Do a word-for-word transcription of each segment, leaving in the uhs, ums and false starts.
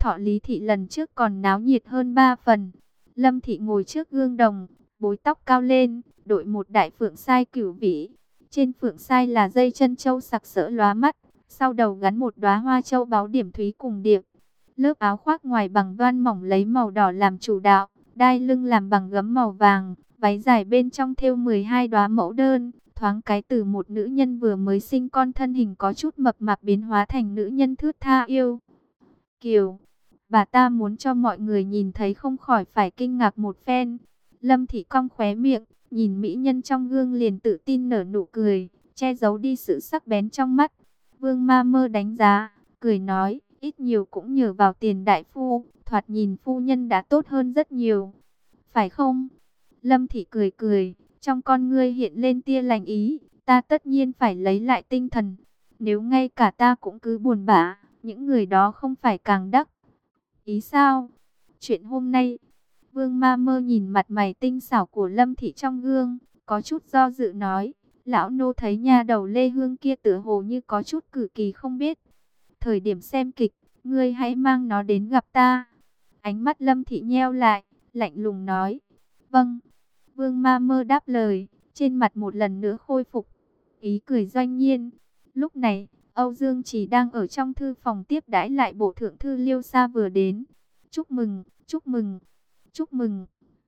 Thọ Lý Thị lần trước còn náo nhiệt hơn ba phần. Lâm Thị ngồi trước gương đồng, búi tóc cao lên, đội một đại phượng sai cửu vĩ. Trên phượng sai là dây chân châu sặc sỡ lóa mắt, sau đầu gắn một đóa hoa châu báu điểm thúy cùng điệp. Lớp áo khoác ngoài bằng voan mỏng lấy màu đỏ làm chủ đạo, đai lưng làm bằng gấm màu vàng, váy dài bên trong thêu mười hai đóa mẫu đơn, thoáng cái từ một nữ nhân vừa mới sinh con thân hình có chút mập mạp biến hóa thành nữ nhân thướt tha yêu kiều. Bà ta muốn cho mọi người nhìn thấy không khỏi phải kinh ngạc một phen. Lâm Thị cong khóe miệng, nhìn mỹ nhân trong gương liền tự tin nở nụ cười, che giấu đi sự sắc bén trong mắt. Vương Ma Mơ đánh giá, cười nói, ít nhiều cũng nhờ vào Tiền đại phu, thoạt nhìn phu nhân đã tốt hơn rất nhiều. Phải không? Lâm Thị cười cười, trong con ngươi hiện lên tia lành ý, ta tất nhiên phải lấy lại tinh thần. Nếu ngay cả ta cũng cứ buồn bã, những người đó không phải càng đắc ý sao? Chuyện hôm nay, Vương Ma Mơ nhìn mặt mày tinh xảo của Lâm Thị trong gương, có chút do dự nói, lão nô thấy nha đầu Lê Hương kia tựa hồ như có chút cử kỳ không biết. Thời điểm xem kịch, ngươi hãy mang nó đến gặp ta. Ánh mắt Lâm Thị nheo lại, lạnh lùng nói, vâng. Vương Ma Mơ đáp lời, trên mặt một lần nữa khôi phục ý cười doanh nhiên. Lúc này, Âu Dương Trì đang ở trong thư phòng tiếp đãi lại bộ thượng thư Liêu Sa vừa đến. Chúc mừng, chúc mừng, chúc mừng.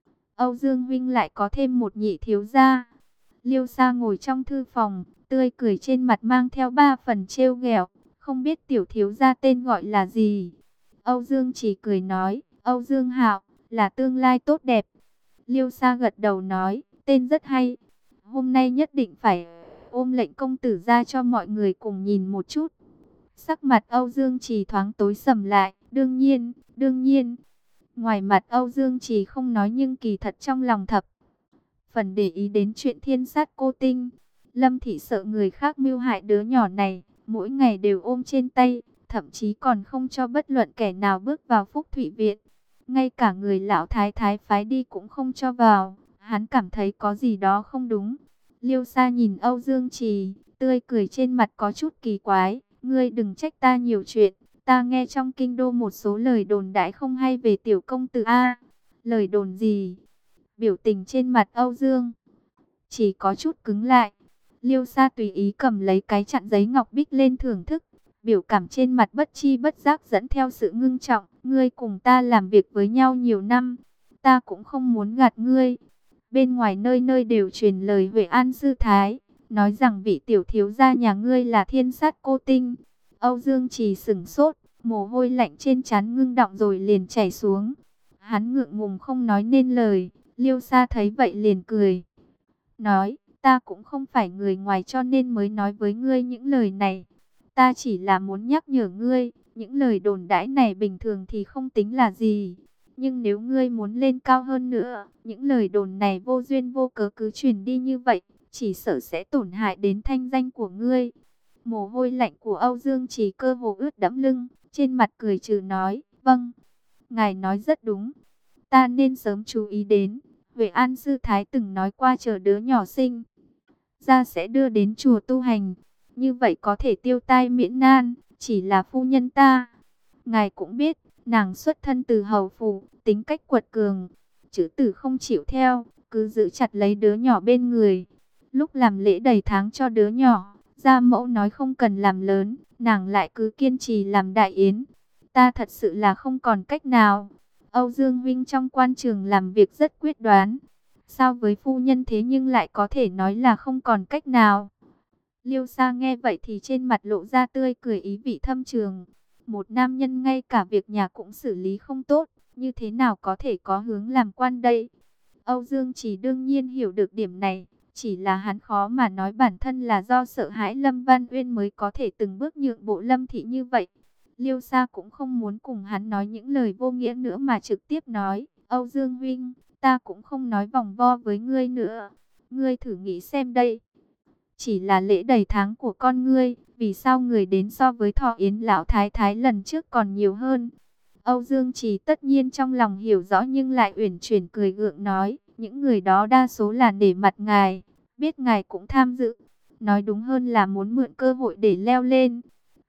Âu Dương huynh lại có thêm một nhị thiếu gia. Liêu Sa ngồi trong thư phòng, tươi cười trên mặt mang theo ba phần trêu ghẹo, không biết tiểu thiếu gia tên gọi là gì. Âu Dương Trì cười nói, Âu Dương Hạo, là tương lai tốt đẹp. Liêu Sa gật đầu nói, tên rất hay. Hôm nay nhất định phải ôm lệnh công tử ra cho mọi người cùng nhìn một chút. Sắc mặt Âu Dương Trì thoáng tối sầm lại, đương nhiên, đương nhiên. Ngoài mặt Âu Dương Trì không nói nhưng kỳ thật trong lòng thập phần để ý đến chuyện thiên sát cô tinh. Lâm Thị sợ người khác mưu hại đứa nhỏ này, mỗi ngày đều ôm trên tay, thậm chí còn không cho bất luận kẻ nào bước vào Phúc Thụy Viện. Ngay cả người lão thái thái phái đi cũng không cho vào, hắn cảm thấy có gì đó không đúng. Liêu Sa nhìn Âu Dương Trì, tươi cười trên mặt có chút kỳ quái, ngươi đừng trách ta nhiều chuyện, ta nghe trong kinh đô một số lời đồn đãi không hay về tiểu công tử a. Lời đồn gì? Biểu tình trên mặt Âu Dương chỉ có chút cứng lại. Liêu Sa tùy ý cầm lấy cái chặn giấy ngọc bích lên thưởng thức, biểu cảm trên mặt bất chi bất giác dẫn theo sự ngưng trọng. Ngươi cùng ta làm việc với nhau nhiều năm, ta cũng không muốn gạt ngươi. Bên ngoài nơi nơi đều truyền lời Huệ An sư thái, nói rằng vị tiểu thiếu gia nhà ngươi là thiên sát cô tinh. Âu Dương Trì sửng sốt, mồ hôi lạnh trên trán ngưng đọng rồi liền chảy xuống. Hắn ngượng ngùng không nói nên lời. Liêu Sa thấy vậy liền cười, nói, ta cũng không phải người ngoài cho nên mới nói với ngươi những lời này. Ta chỉ là muốn nhắc nhở ngươi, những lời đồn đãi này bình thường thì không tính là gì. Nhưng nếu ngươi muốn lên cao hơn nữa, những lời đồn này vô duyên vô cớ cứ truyền đi như vậy, chỉ sợ sẽ tổn hại đến thanh danh của ngươi. Mồ hôi lạnh của Âu Dương Trì cơ hồ ướt đẫm lưng, trên mặt cười trừ nói, vâng, ngài nói rất đúng. Ta nên sớm chú ý đến, Huệ An sư thái từng nói qua chờ đứa nhỏ sinh ra sẽ đưa đến chùa tu hành, như vậy có thể tiêu tai miễn nan. Chỉ là phu nhân ta, ngài cũng biết, nàng xuất thân từ hầu phủ, tính cách quật cường, chữ tử không chịu theo, cứ giữ chặt lấy đứa nhỏ bên người. Lúc làm lễ đầy tháng cho đứa nhỏ, gia mẫu nói không cần làm lớn, nàng lại cứ kiên trì làm đại yến. Ta thật sự là không còn cách nào. Âu Dương huynh trong quan trường làm việc rất quyết đoán, sao với phu nhân thế nhưng lại có thể nói là không còn cách nào. Liêu Sa nghe vậy thì trên mặt lộ ra tươi cười ý vị thâm trường. Một nam nhân ngay cả việc nhà cũng xử lý không tốt, như thế nào có thể có hướng làm quan đây? Âu Dương Trì đương nhiên hiểu được điểm này, chỉ là hắn khó mà nói bản thân là do sợ hãi Lâm Văn Uyên mới có thể từng bước nhượng bộ Lâm Thị như vậy. Liêu Sa cũng không muốn cùng hắn nói những lời vô nghĩa nữa mà trực tiếp nói, Âu Dương huynh, ta cũng không nói vòng vo với ngươi nữa. Ngươi thử nghĩ xem đây. Chỉ là lễ đầy tháng của con ngươi, vì sao người đến so với Thọ Yến lão thái thái lần trước còn nhiều hơn? Âu Dương Trì tất nhiên trong lòng hiểu rõ nhưng lại uyển chuyển cười gượng nói, những người đó đa số là nể mặt ngài, biết ngài cũng tham dự. Nói đúng hơn là muốn mượn cơ hội để leo lên.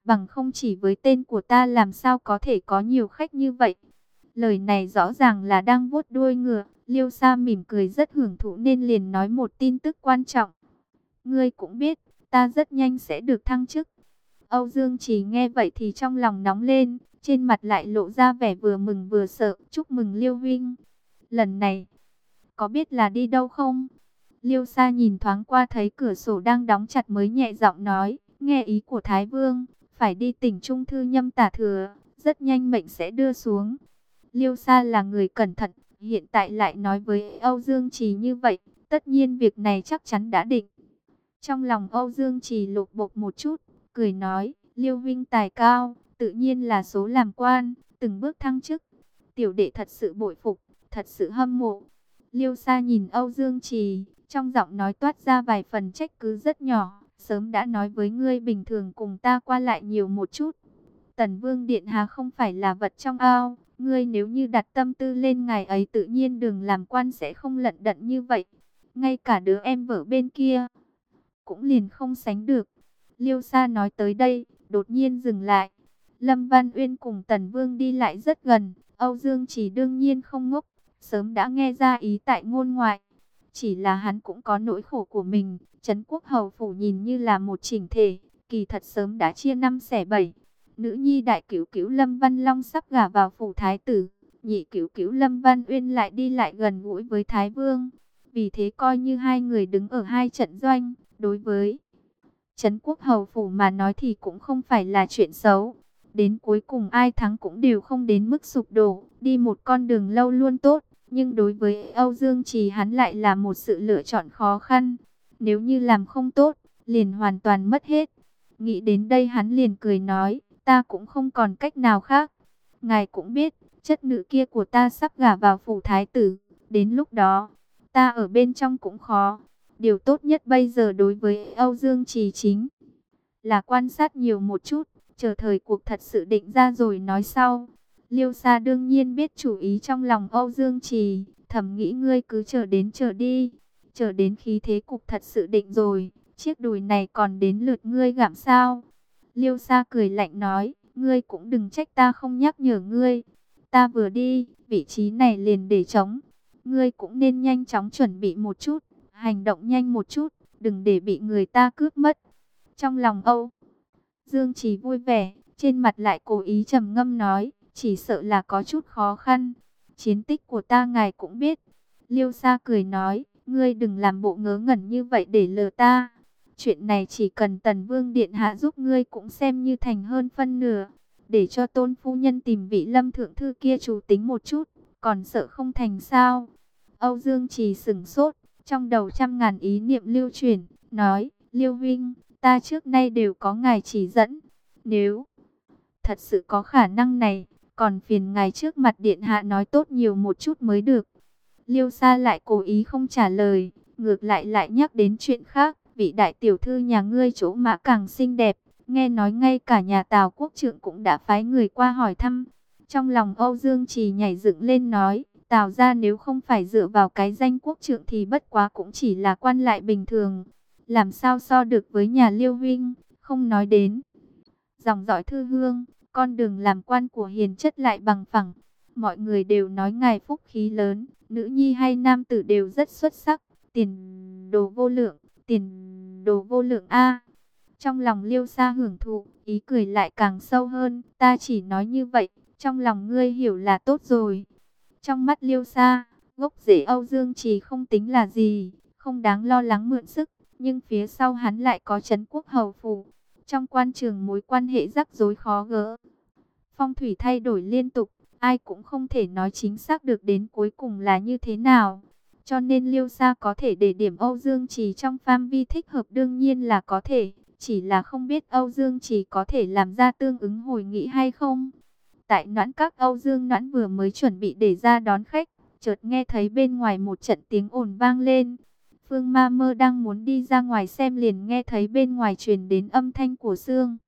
bằng không chỉ với tên của ta làm sao có thể có nhiều khách như vậy. Lời này rõ ràng là đang vuốt đuôi ngựa. Liêu Sa mỉm cười rất hưởng thụ nên liền nói một tin tức quan trọng. Ngươi cũng biết, ta rất nhanh sẽ được thăng chức. Âu Dương Trì nghe vậy thì trong lòng nóng lên, trên mặt lại lộ ra vẻ vừa mừng vừa sợ. Chúc mừng Liêu Vinh. Lần này, có biết là đi đâu không? Liêu Sa nhìn thoáng qua thấy cửa sổ đang đóng chặt mới nhẹ giọng nói, nghe ý của Thái Vương, phải đi tỉnh Trung Thư Nhâm tả thừa, rất nhanh mệnh sẽ đưa xuống. Liêu Sa là người cẩn thận, hiện tại lại nói với Âu Dương Trì như vậy, tất nhiên việc này chắc chắn đã định. Trong lòng Âu Dương Trì lột bột một chút, cười nói, Liêu Vinh tài cao, tự nhiên là số làm quan, từng bước thăng chức. Tiểu đệ thật sự bội phục, thật sự hâm mộ. Liêu Sa nhìn Âu Dương Trì, trong giọng nói toát ra vài phần trách cứ rất nhỏ. Sớm đã nói với ngươi bình thường cùng ta qua lại nhiều một chút. Tần Vương Điện Hạ không phải là vật trong ao. Ngươi nếu như đặt tâm tư lên ngài ấy tự nhiên đường làm quan sẽ không lận đận như vậy. Ngay cả đứa em vợ bên kia cũng liền không sánh được. Liêu Sa nói tới đây, đột nhiên dừng lại. Lâm Văn Uyên cùng Tần Vương đi lại rất gần. Âu Dương Trì đương nhiên không ngốc, sớm đã nghe ra ý tại ngôn ngoại. Chỉ là hắn cũng có nỗi khổ của mình. Trấn Quốc Hầu Phủ nhìn như là một chỉnh thể, kỳ thật sớm đã chia năm xẻ bảy. Nữ nhi đại cửu cửu Lâm Văn Long sắp gả vào phủ thái tử, nhị cửu cửu Lâm Văn Uyên lại đi lại gần gũi với Thái Vương. Vì thế coi như hai người đứng ở hai trận doanh, đối với Trấn Quốc Hầu Phủ mà nói thì cũng không phải là chuyện xấu. Đến cuối cùng ai thắng cũng đều không đến mức sụp đổ, đi một con đường lâu luôn tốt. Nhưng đối với Âu Dương Trì hắn lại là một sự lựa chọn khó khăn. Nếu như làm không tốt, liền hoàn toàn mất hết. Nghĩ đến đây hắn liền cười nói, ta cũng không còn cách nào khác. Ngài cũng biết, chất nữ kia của ta sắp gả vào phủ thái tử. Đến lúc đó, ta ở bên trong cũng khó. Điều tốt nhất bây giờ đối với Âu Dương Trì chính là quan sát nhiều một chút, chờ thời cuộc thật sự định ra rồi nói sau. Liêu Sa đương nhiên biết chủ ý trong lòng Âu Dương Trì, thầm nghĩ ngươi cứ chờ đến chờ đi, chờ đến khí thế cục thật sự định rồi, chiếc đùi này còn đến lượt ngươi gặm sao? Liêu Sa cười lạnh nói, ngươi cũng đừng trách ta không nhắc nhở ngươi, ta vừa đi, vị trí này liền để trống, ngươi cũng nên nhanh chóng chuẩn bị một chút, hành động nhanh một chút, đừng để bị người ta cướp mất. Trong lòng Âu Dương Trì vui vẻ, trên mặt lại cố ý trầm ngâm nói, chỉ sợ là có chút khó khăn. Chiến tích của ta ngài cũng biết. Liêu Sa cười nói, ngươi đừng làm bộ ngớ ngẩn như vậy để lừa ta. Chuyện này chỉ cần Tần Vương Điện Hạ giúp ngươi cũng xem như thành hơn phân nửa. Để cho Tôn Phu Nhân tìm vị Lâm Thượng Thư kia chủ tính một chút, còn sợ không thành sao. Âu Dương Trì sửng sốt, trong đầu trăm ngàn ý niệm lưu chuyển, nói, Liêu Vinh, ta trước nay đều có ngài chỉ dẫn. Nếu thật sự có khả năng này, còn phiền ngài trước mặt điện hạ nói tốt nhiều một chút mới được. Liêu Sa lại cố ý không trả lời, ngược lại lại nhắc đến chuyện khác. Vị đại tiểu thư nhà ngươi chỗ mã càng xinh đẹp, nghe nói ngay cả nhà Tào Quốc Trượng cũng đã phái người qua hỏi thăm. Trong lòng Âu Dương Trì nhảy dựng lên nói, Tào gia nếu không phải dựa vào cái danh Quốc Trượng thì bất quá cũng chỉ là quan lại bình thường. Làm sao so được với nhà Liêu Vinh, không nói đến dòng dõi thư hương, con đường làm quan của hiền chất lại bằng phẳng. Mọi người đều nói ngài phúc khí lớn, nữ nhi hay nam tử đều rất xuất sắc, tiền đồ vô lượng, tiền đồ vô lượng a. Trong lòng Liêu Sa hưởng thụ, ý cười lại càng sâu hơn, ta chỉ nói như vậy, trong lòng ngươi hiểu là tốt rồi. Trong mắt Liêu Sa, gốc rễ Âu Dương Trì không tính là gì, không đáng lo lắng mượn sức, nhưng phía sau hắn lại có Trấn Quốc Hầu Phủ. Trong quan trường mối quan hệ rắc rối khó gỡ, phong thủy thay đổi liên tục, ai cũng không thể nói chính xác được đến cuối cùng là như thế nào. Cho nên Liêu Sa có thể để điểm Âu Dương Trì trong phạm vi thích hợp đương nhiên là có thể, chỉ là không biết Âu Dương Trì có thể làm ra tương ứng hồi nghị hay không. Tại Noãn Các, Âu Dương Noãn vừa mới chuẩn bị để ra đón khách, chợt nghe thấy bên ngoài một trận tiếng ồn vang lên. Phương Ma Mơ đang muốn đi ra ngoài xem liền nghe thấy bên ngoài truyền đến âm thanh của Sương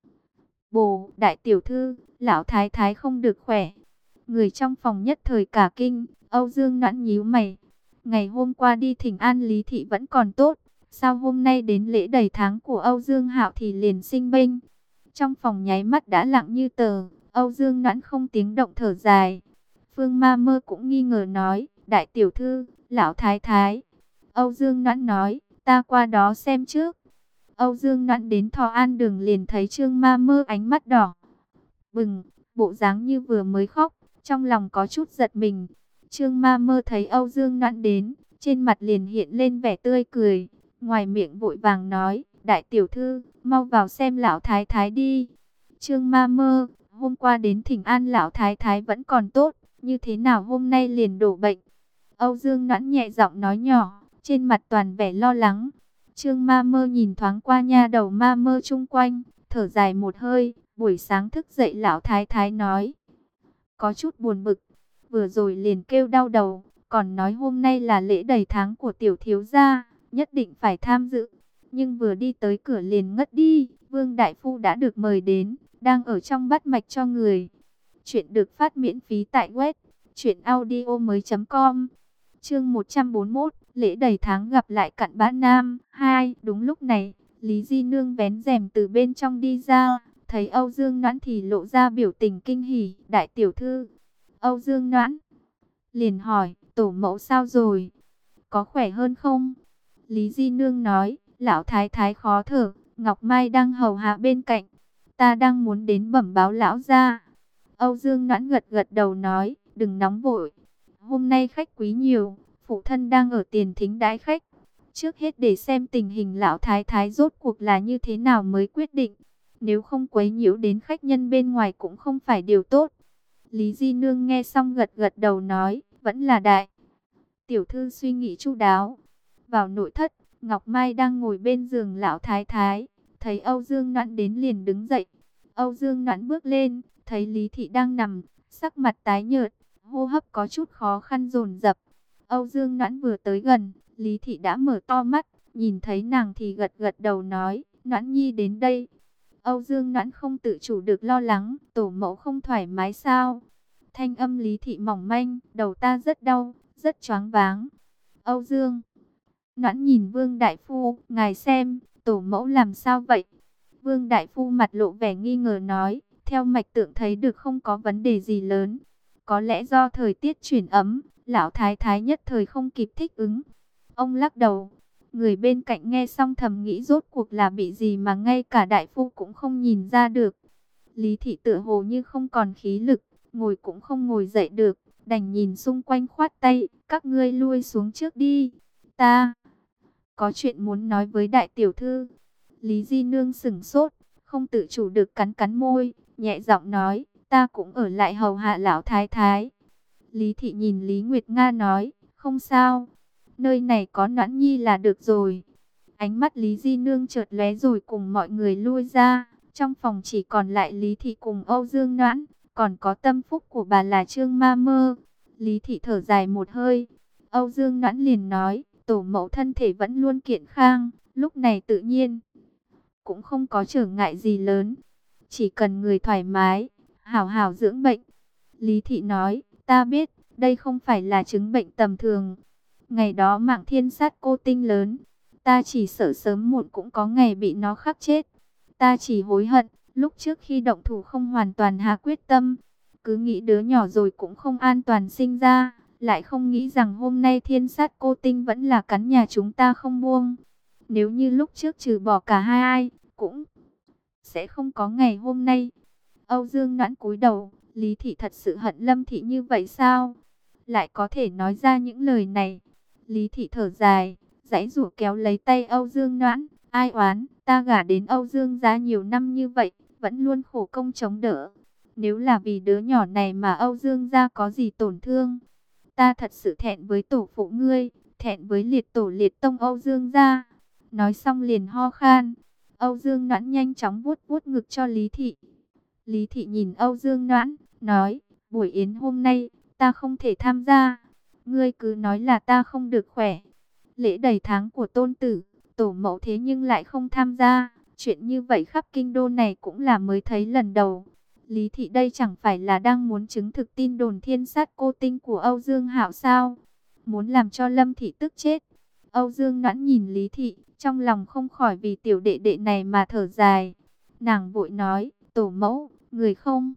Bồ, đại tiểu thư, lão thái thái không được khỏe. Người trong phòng nhất thời cả kinh, Âu Dương Noãn nhíu mày. Ngày hôm qua đi thỉnh an Lý Thị vẫn còn tốt, sao hôm nay đến lễ đầy tháng của Âu Dương Hạo thì liền sinh bệnh? Trong phòng nháy mắt đã lặng như tờ. Âu Dương Noãn không tiếng động thở dài. Phương Ma Mơ cũng nghi ngờ nói, đại tiểu thư, lão thái thái. Âu Dương Noãn nói, ta qua đó xem trước. Âu Dương Noãn đến Thọ An Đường liền thấy Trương Ma Mơ ánh mắt đỏ bừng, bộ dáng như vừa mới khóc, trong lòng có chút giật mình. Trương Ma Mơ thấy Âu Dương Noãn đến, trên mặt liền hiện lên vẻ tươi cười, ngoài miệng vội vàng nói, đại tiểu thư, mau vào xem lão thái thái đi. Trương Ma Mơ, hôm qua đến thỉnh an lão thái thái vẫn còn tốt, như thế nào hôm nay liền đổ bệnh? Âu Dương Noãn nhẹ giọng nói nhỏ, trên mặt toàn vẻ lo lắng. Trương Ma Mơ nhìn thoáng qua nha đầu Ma Mơ chung quanh, thở dài một hơi, buổi sáng thức dậy lão thái thái nói, có chút buồn bực, vừa rồi liền kêu đau đầu, còn nói hôm nay là lễ đầy tháng của tiểu thiếu gia, nhất định phải tham dự, nhưng vừa đi tới cửa liền ngất đi. Vương đại phu đã được mời đến, đang ở trong bắt mạch cho người. Chuyện được phát miễn phí tại web truyện audio mới chấm com. Chương một trăm bốn mươi mốt, lễ đầy tháng gặp lại cặn bã nam. Hai, đúng lúc này, Lý Di Nương vén rèm từ bên trong đi ra, thấy Âu Dương Noãn thì lộ ra biểu tình kinh hỉ. Đại tiểu thư. Âu Dương Noãn liền hỏi, tổ mẫu sao rồi? Có khỏe hơn không? Lý Di Nương nói, lão thái thái khó thở, Ngọc Mai đang hầu hạ bên cạnh. Ta đang muốn đến bẩm báo lão gia. Âu Dương Noãn gật gật đầu nói, đừng nóng vội. Hôm nay khách quý nhiều, phụ thân đang ở tiền thính đãi khách. Trước hết để xem tình hình lão thái thái rốt cuộc là như thế nào mới quyết định. Nếu không quấy nhiễu đến khách nhân bên ngoài cũng không phải điều tốt. Lý Di Nương nghe xong gật gật đầu nói, vẫn là đại tiểu thư suy nghĩ chu đáo. Vào nội thất, Ngọc Mai đang ngồi bên giường lão thái thái, thấy Âu Dương Noãn đến liền đứng dậy. Âu Dương Noãn bước lên, thấy Lý Thị đang nằm, sắc mặt tái nhợt, hô hấp có chút khó khăn dồn dập. Âu Dương Noãn vừa tới gần, Lý Thị đã mở to mắt, nhìn thấy nàng thì gật gật đầu nói, Noãn nhi đến đây. Âu Dương Noãn không tự chủ được lo lắng, tổ mẫu không thoải mái sao? Thanh âm Lý Thị mỏng manh, đầu ta rất đau, rất choáng váng. Âu Dương Noãn nhìn Vương Đại Phu, ngài xem, tổ mẫu làm sao vậy? Vương Đại Phu mặt lộ vẻ nghi ngờ nói, theo mạch tượng thấy được không có vấn đề gì lớn. Có lẽ do thời tiết chuyển ấm, lão thái thái nhất thời không kịp thích ứng. Ông lắc đầu, người bên cạnh nghe xong thầm nghĩ rốt cuộc là bị gì mà ngay cả Đại Phu cũng không nhìn ra được. Lý Thị tựa hồ như không còn khí lực, ngồi cũng không ngồi dậy được, đành nhìn xung quanh khoát tay, các ngươi lui xuống trước đi. Ta có chuyện muốn nói với đại tiểu thư. Lý Di Nương sững sốt, không tự chủ được cắn cắn môi, nhẹ giọng nói, ta cũng ở lại hầu hạ lão thái thái. Lý Thị nhìn Lý Nguyệt Nga nói, không sao, nơi này có Noãn nhi là được rồi. Ánh mắt Lý Di Nương chợt lóe rồi cùng mọi người lui ra, trong phòng chỉ còn lại Lý Thị cùng Âu Dương Noãn, còn có tâm phúc của bà là Trương Ma Mơ. Lý Thị thở dài một hơi, Âu Dương Noãn liền nói, tổ mẫu thân thể vẫn luôn kiện khang, lúc này tự nhiên cũng không có trở ngại gì lớn, chỉ cần người thoải mái, hảo hảo dưỡng bệnh. Lý Thị nói, ta biết, đây không phải là chứng bệnh tầm thường. Ngày đó mạng thiên sát cô tinh lớn, ta chỉ sợ sớm muộn cũng có ngày bị nó khắc chết. Ta chỉ hối hận, lúc trước khi động thủ không hoàn toàn hạ quyết tâm, cứ nghĩ đứa nhỏ rồi cũng không an toàn sinh ra, lại không nghĩ rằng hôm nay thiên sát cô tinh vẫn là cắn nhà chúng ta không buông. Nếu như lúc trước trừ bỏ cả hai ai, cũng sẽ không có ngày hôm nay. Âu Dương Noãn cúi đầu, Lý Thị thật sự hận Lâm Thị như vậy sao? Lại có thể nói ra những lời này. Lý Thị thở dài, giãy giụa kéo lấy tay Âu Dương Noãn, ai oán, ta gả đến Âu Dương gia nhiều năm như vậy, vẫn luôn khổ công chống đỡ. Nếu là vì đứa nhỏ này mà Âu Dương gia có gì tổn thương, ta thật sự thẹn với tổ phụ ngươi, thẹn với liệt tổ liệt tông Âu Dương gia. Nói xong liền ho khan. Âu Dương Noãn nhanh chóng vuốt vuốt ngực cho Lý Thị. Lý Thị nhìn Âu Dương Noãn, nói, buổi yến hôm nay, ta không thể tham gia. Ngươi cứ nói là ta không được khỏe. Lễ đầy tháng của tôn tử, tổ mẫu thế nhưng lại không tham gia. Chuyện như vậy khắp kinh đô này cũng là mới thấy lần đầu. Lý Thị đây chẳng phải là đang muốn chứng thực tin đồn thiên sát cô tinh của Âu Dương Hạo sao? Muốn làm cho Lâm Thị tức chết. Âu Dương Noãn nhìn Lý Thị, trong lòng không khỏi vì tiểu đệ đệ này mà thở dài. Nàng vội nói, tổ mẫu, người không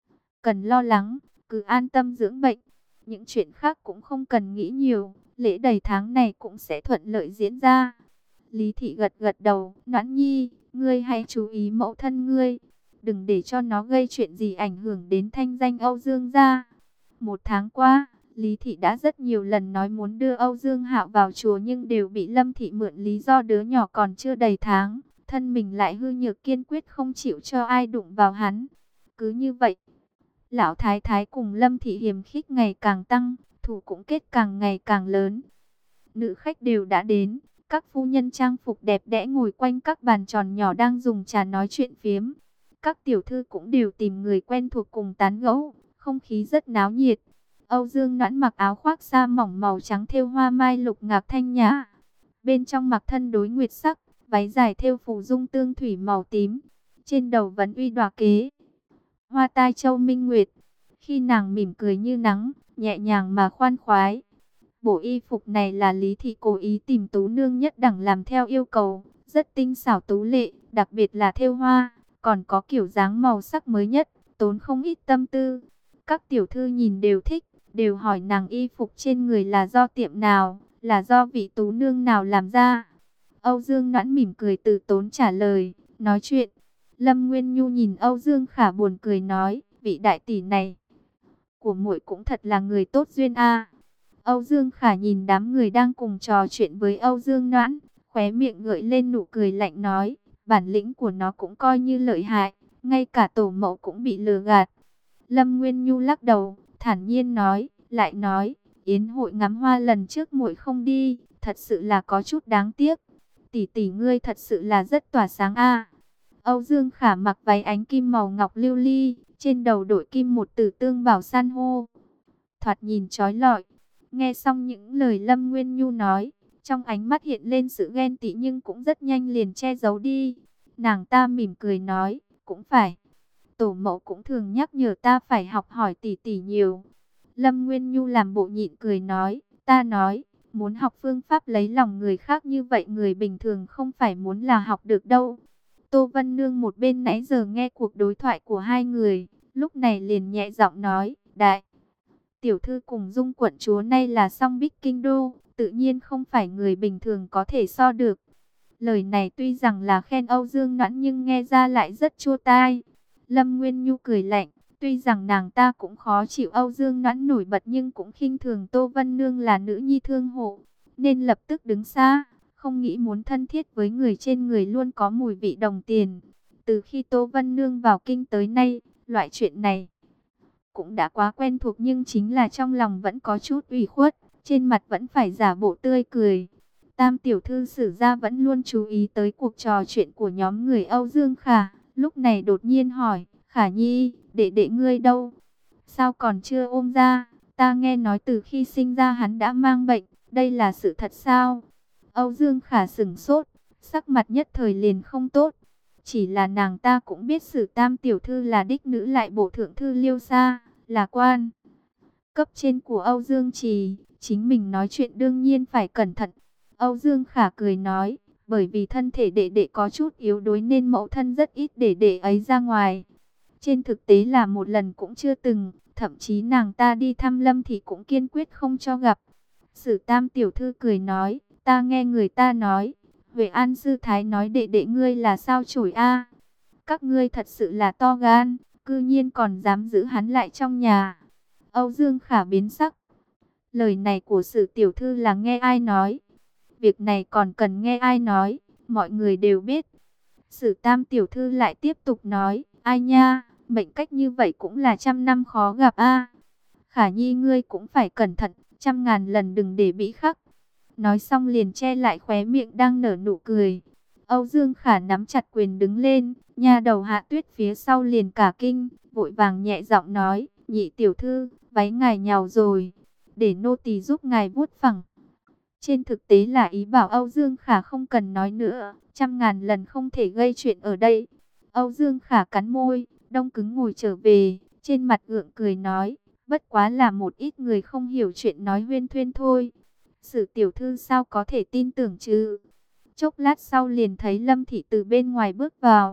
cần lo lắng, cứ an tâm dưỡng bệnh. Những chuyện khác cũng không cần nghĩ nhiều, lễ đầy tháng này cũng sẽ thuận lợi diễn ra. Lý Thị gật gật đầu, Noãn Nhi, ngươi hãy chú ý mẫu thân ngươi. Đừng để cho nó gây chuyện gì ảnh hưởng đến thanh danh Âu Dương gia. Một tháng qua, Lý Thị đã rất nhiều lần nói muốn đưa Âu Dương Hạo vào chùa nhưng đều bị Lâm Thị mượn lý do đứa nhỏ còn chưa đầy tháng. Thân mình lại hư nhược kiên quyết không chịu cho ai đụng vào hắn. Cứ như vậy, Lão Thái Thái cùng Lâm Thị hiềm khích ngày càng tăng, thù cũng kết càng ngày càng lớn. Nữ khách đều đã đến, các phu nhân trang phục đẹp đẽ ngồi quanh các bàn tròn nhỏ đang dùng trà nói chuyện phiếm. Các tiểu thư cũng đều tìm người quen thuộc cùng tán gẫu, không khí rất náo nhiệt. Âu Dương Noãn mặc áo khoác sa mỏng màu trắng thêu hoa mai lục ngạc thanh nhã. Bên trong mặc thân đối nguyệt sắc, váy dài thêu phù dung tương thủy màu tím. Trên đầu vấn uy đóa kế hoa tai châu minh nguyệt. Khi nàng mỉm cười như nắng, nhẹ nhàng mà khoan khoái. Bộ y phục này là Lý Thị cố ý tìm tú nương nhất đẳng làm theo yêu cầu, rất tinh xảo tú lệ, đặc biệt là thêu hoa, còn có kiểu dáng màu sắc mới nhất, tốn không ít tâm tư. Các tiểu thư nhìn đều thích, đều hỏi nàng y phục trên người là do tiệm nào, là do vị tú nương nào làm ra. Âu Dương Noãn mỉm cười từ tốn trả lời, nói chuyện. Lâm Nguyên Nhu nhìn Âu Dương Khả buồn cười nói, vị đại tỷ này của muội cũng thật là người tốt duyên a. Âu Dương Khả nhìn đám người đang cùng trò chuyện với Âu Dương Noãn, khóe miệng gợi lên nụ cười lạnh nói, bản lĩnh của nó cũng coi như lợi hại, ngay cả tổ mẫu cũng bị lừa gạt. Lâm Nguyên Nhu lắc đầu, thản nhiên nói, lại nói, yến hội ngắm hoa lần trước muội không đi, thật sự là có chút đáng tiếc. Tỷ tỷ ngươi thật sự là rất tỏa sáng a. Âu Dương Khả mặc váy ánh kim màu ngọc lưu ly, trên đầu đội kim một tử tương bảo san hô, thoạt nhìn chói lọi. Nghe xong những lời Lâm Nguyên Nhu nói, trong ánh mắt hiện lên sự ghen tị nhưng cũng rất nhanh liền che giấu đi. Nàng ta mỉm cười nói, cũng phải. Tổ mẫu cũng thường nhắc nhở ta phải học hỏi tỷ tỷ nhiều. Lâm Nguyên Nhu làm bộ nhịn cười nói, ta nói, muốn học phương pháp lấy lòng người khác như vậy người bình thường không phải muốn là học được đâu. Tô Vân Nương một bên nãy giờ nghe cuộc đối thoại của hai người, lúc này liền nhẹ giọng nói, đại tiểu thư cùng Dung quận chúa nay là song bích kinh đô, tự nhiên không phải người bình thường có thể so được. Lời này tuy rằng là khen Âu Dương Noãn nhưng nghe ra lại rất chua tai. Lâm Nguyên Nhu cười lạnh, tuy rằng nàng ta cũng khó chịu Âu Dương Noãn nổi bật nhưng cũng khinh thường Tô Vân Nương là nữ nhi thương hộ, nên lập tức đứng xa, không nghĩ muốn thân thiết với người trên người luôn có mùi vị đồng tiền. Từ khi Tô Vân Nương vào kinh tới nay, loại chuyện này cũng đã quá quen thuộc nhưng chính là trong lòng vẫn có chút ủy khuất, trên mặt vẫn phải giả bộ tươi cười. Tam tiểu thư Sử gia vẫn luôn chú ý tới cuộc trò chuyện của nhóm người Âu Dương Khả, lúc này đột nhiên hỏi, Khả Nhi, đệ đệ ngươi đâu? Sao còn chưa ôm ra? Ta nghe nói từ khi sinh ra hắn đã mang bệnh, đây là sự thật sao? Âu Dương Khả sửng sốt, sắc mặt nhất thời liền không tốt. Chỉ là nàng ta cũng biết Sử tam tiểu thư là đích nữ lại bộ thượng thư Liêu Sa, là quan cấp trên của Âu Dương Trì, chính mình nói chuyện đương nhiên phải cẩn thận. Âu Dương Khả cười nói, bởi vì thân thể đệ đệ có chút yếu đuối nên mẫu thân rất ít để đệ ấy ra ngoài. Trên thực tế là một lần cũng chưa từng, thậm chí nàng ta đi thăm Lâm thì cũng kiên quyết không cho gặp. Sử tam tiểu thư cười nói, ta nghe người ta nói, Huệ An sư thái nói đệ đệ ngươi là sao chổi a. Các ngươi thật sự là to gan, cư nhiên còn dám giữ hắn lại trong nhà. Âu Dương Khả biến sắc. Lời này của Sử tiểu thư là nghe ai nói? Việc này còn cần nghe ai nói, mọi người đều biết. Sử tam tiểu thư lại tiếp tục nói, ai nha, mệnh cách như vậy cũng là trăm năm khó gặp a. Khả Nhi ngươi cũng phải cẩn thận, trăm ngàn lần đừng để bị khắc. Nói xong liền che lại khóe miệng đang nở nụ cười. Âu Dương Khả nắm chặt quyền đứng lên, nha đầu Hạ Tuyết phía sau liền cả kinh, vội vàng nhẹ giọng nói, nhị tiểu thư, váy ngài nhào rồi, để nô tỳ giúp ngài vuốt phẳng. Trên thực tế là ý bảo Âu Dương Khả không cần nói nữa, trăm ngàn lần không thể gây chuyện ở đây. Âu Dương Khả cắn môi, đông cứng ngồi trở về, trên mặt gượng cười nói, bất quá là một ít người không hiểu chuyện nói huyên thuyên thôi. Sử tiểu thư sao có thể tin tưởng chứ? Chốc lát sau liền thấy Lâm Thị từ bên ngoài bước vào.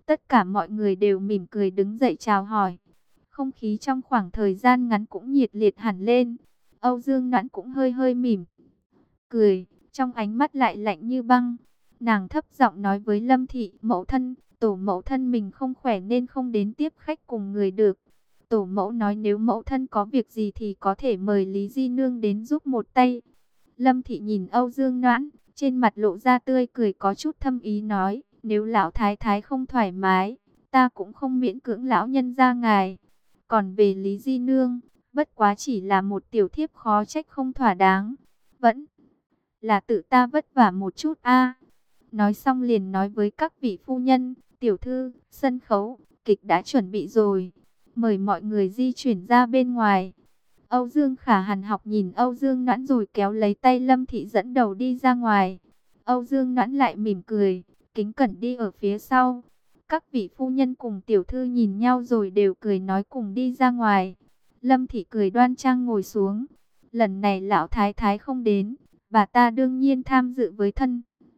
Tất cả mọi người đều mỉm cười đứng dậy chào hỏi. Không khí trong khoảng thời gian ngắn cũng nhiệt liệt hẳn lên. Âu Dương Noãn cũng hơi hơi mỉm cười, trong ánh mắt lại lạnh như băng. Nàng thấp giọng nói với Lâm Thị, mẫu thân, tổ mẫu thân mình không khỏe nên không đến tiếp khách cùng người được. Tổ mẫu nói nếu mẫu thân có việc gì thì có thể mời Lý Di Nương đến giúp một tay. Lâm Thị nhìn Âu Dương Noãn, trên mặt lộ ra tươi cười có chút thâm ý nói, nếu lão thái thái không thoải mái, ta cũng không miễn cưỡng lão nhân gia ngài. Còn về Lý Di Nương, bất quá chỉ là một tiểu thiếp khó trách không thỏa đáng. Vẫn là tự ta vất vả một chút a. Nói xong liền nói với các vị phu nhân, tiểu thư, sân khấu, kịch đã chuẩn bị rồi. Mời mọi người di chuyển ra bên ngoài. Âu Dương Khả Hàn học nhìn Âu Dương Noãn rồi kéo lấy tay Lâm Thị dẫn đầu đi ra ngoài. Âu Dương Noãn lại mỉm cười, kính cẩn đi ở phía sau. Các vị phu nhân cùng tiểu thư nhìn nhau rồi đều cười nói cùng đi ra ngoài. Lâm Thị cười đoan trang ngồi xuống. Lần này lão thái thái không đến, bà ta đương nhiên tham dự với thân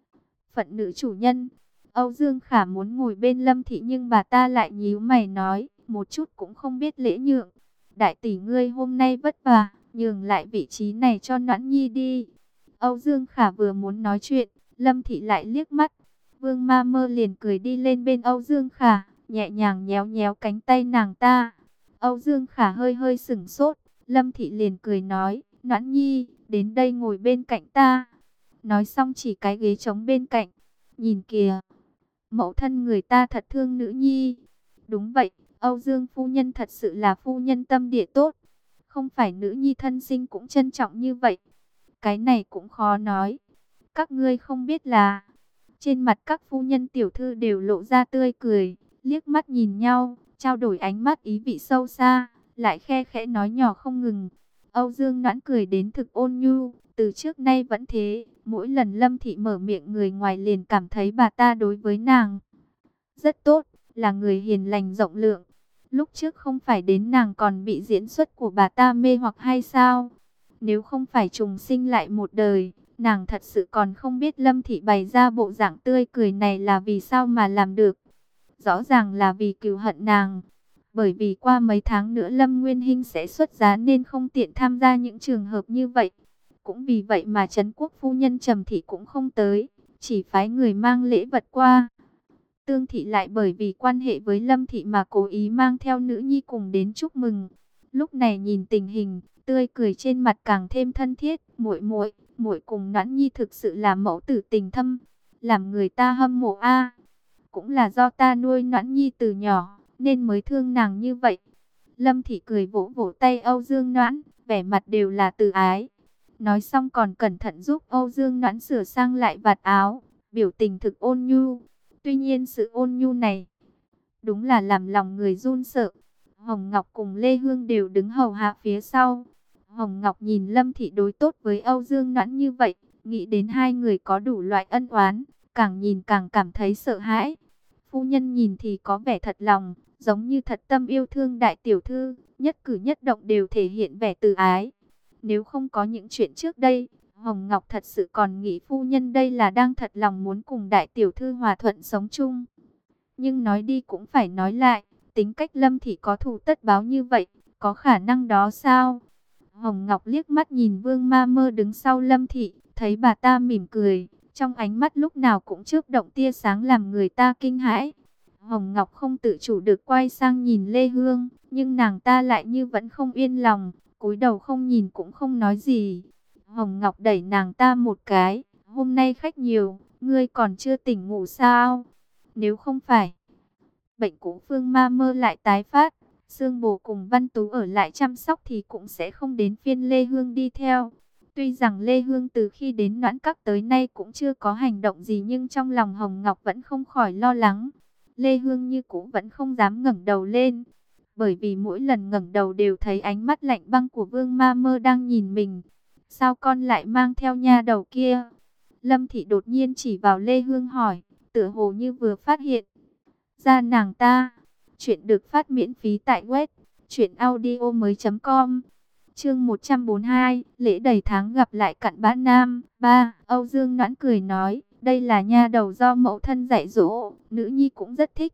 phận nữ chủ nhân. Âu Dương Khả muốn ngồi bên Lâm Thị nhưng bà ta lại nhíu mày nói, một chút cũng không biết lễ nhượng. Đại tỷ ngươi hôm nay vất vả, nhường lại vị trí này cho Noãn Nhi đi. Âu Dương Khả vừa muốn nói chuyện, Lâm Thị lại liếc mắt. Vương Ma Mơ liền cười đi lên bên Âu Dương Khả, nhẹ nhàng nhéo nhéo cánh tay nàng ta. Âu Dương Khả hơi hơi sửng sốt, Lâm Thị liền cười nói, Noãn Nhi, đến đây ngồi bên cạnh ta. Nói xong chỉ cái ghế trống bên cạnh. Nhìn kìa, mẫu thân người ta thật thương nữ nhi. Đúng vậy, Âu Dương phu nhân thật sự là phu nhân tâm địa tốt. Không phải nữ nhi thân sinh cũng trân trọng như vậy. Cái này cũng khó nói. Các ngươi không biết là, trên mặt các phu nhân tiểu thư đều lộ ra tươi cười, liếc mắt nhìn nhau, trao đổi ánh mắt ý vị sâu xa, lại khe khẽ nói nhỏ không ngừng. Âu Dương Noãn cười đến thực ôn nhu, từ trước nay vẫn thế, mỗi lần Lâm Thị mở miệng người ngoài liền cảm thấy bà ta đối với nàng rất tốt, là người hiền lành rộng lượng. Lúc trước không phải đến nàng còn bị diễn xuất của bà ta mê hoặc hay sao? Nếu không phải trùng sinh lại một đời, nàng thật sự còn không biết Lâm Thị bày ra bộ dạng tươi cười này là vì sao mà làm được. Rõ ràng là vì cừu hận nàng. Bởi vì qua mấy tháng nữa Lâm Nguyên Hinh sẽ xuất giá nên không tiện tham gia những trường hợp như vậy. Cũng vì vậy mà Trấn Quốc phu nhân Trầm Thị cũng không tới, chỉ phái người mang lễ vật qua. Tương Thị lại bởi vì quan hệ với Lâm Thị mà cố ý mang theo nữ nhi cùng đến chúc mừng. Lúc này nhìn tình hình, tươi cười trên mặt càng thêm thân thiết, muội muội, muội cùng Noãn Nhi thực sự là mẫu tử tình thâm, làm người ta hâm mộ a. Cũng là do ta nuôi Noãn Nhi từ nhỏ, nên mới thương nàng như vậy. Lâm Thị cười vỗ vỗ tay Âu Dương Noãn, vẻ mặt đều là từ ái. Nói xong còn cẩn thận giúp Âu Dương Noãn sửa sang lại vạt áo, biểu tình thực ôn nhu. Tuy nhiên sự ôn nhu này đúng là làm lòng người run sợ. Hồng Ngọc cùng Lê Hương đều đứng hầu hạ phía sau. Hồng Ngọc nhìn Lâm Thị đối tốt với Âu Dương Noãn như vậy, nghĩ đến hai người có đủ loại ân oán, càng nhìn càng cảm thấy sợ hãi. Phu nhân nhìn thì có vẻ thật lòng, giống như thật tâm yêu thương đại tiểu thư, nhất cử nhất động đều thể hiện vẻ từ ái. Nếu không có những chuyện trước đây, Hồng Ngọc thật sự còn nghĩ phu nhân đây là đang thật lòng muốn cùng đại tiểu thư hòa thuận sống chung. Nhưng nói đi cũng phải nói lại, tính cách Lâm Thị có thù tất báo như vậy, có khả năng đó sao? Hồng Ngọc liếc mắt nhìn Vương Ma Mơ đứng sau Lâm Thị, thấy bà ta mỉm cười, trong ánh mắt lúc nào cũng chớp động tia sáng làm người ta kinh hãi. Hồng Ngọc không tự chủ được quay sang nhìn Lê Hương, nhưng nàng ta lại như vẫn không yên lòng, cúi đầu không nhìn cũng không nói gì. Hồng Ngọc đẩy nàng ta một cái, hôm nay khách nhiều, ngươi còn chưa tỉnh ngủ sao? Nếu không phải bệnh cũ Phương Ma Mơ lại tái phát, Sương Bồ cùng Văn Tú ở lại chăm sóc thì cũng sẽ không đến phiên Lê Hương đi theo. Tuy rằng Lê Hương từ khi đến Noãn Các tới nay cũng chưa có hành động gì nhưng trong lòng Hồng Ngọc vẫn không khỏi lo lắng. Lê Hương như cũ vẫn không dám ngẩng đầu lên, bởi vì mỗi lần ngẩng đầu đều thấy ánh mắt lạnh băng của Vương Ma Mơ đang nhìn mình. Sao con lại mang theo nha đầu kia? Lâm Thị đột nhiên chỉ vào Lê Hương hỏi, tựa hồ như vừa phát hiện ra nàng ta. Chuyện được phát miễn phí tại web truyện audio mới chấm com. Chương một trăm bốn mươi hai, lễ đầy tháng gặp lại cặn bã nam. Ba, Âu Dương Noãn cười nói, đây là nha đầu do mẫu thân dạy dỗ, nữ nhi cũng rất thích.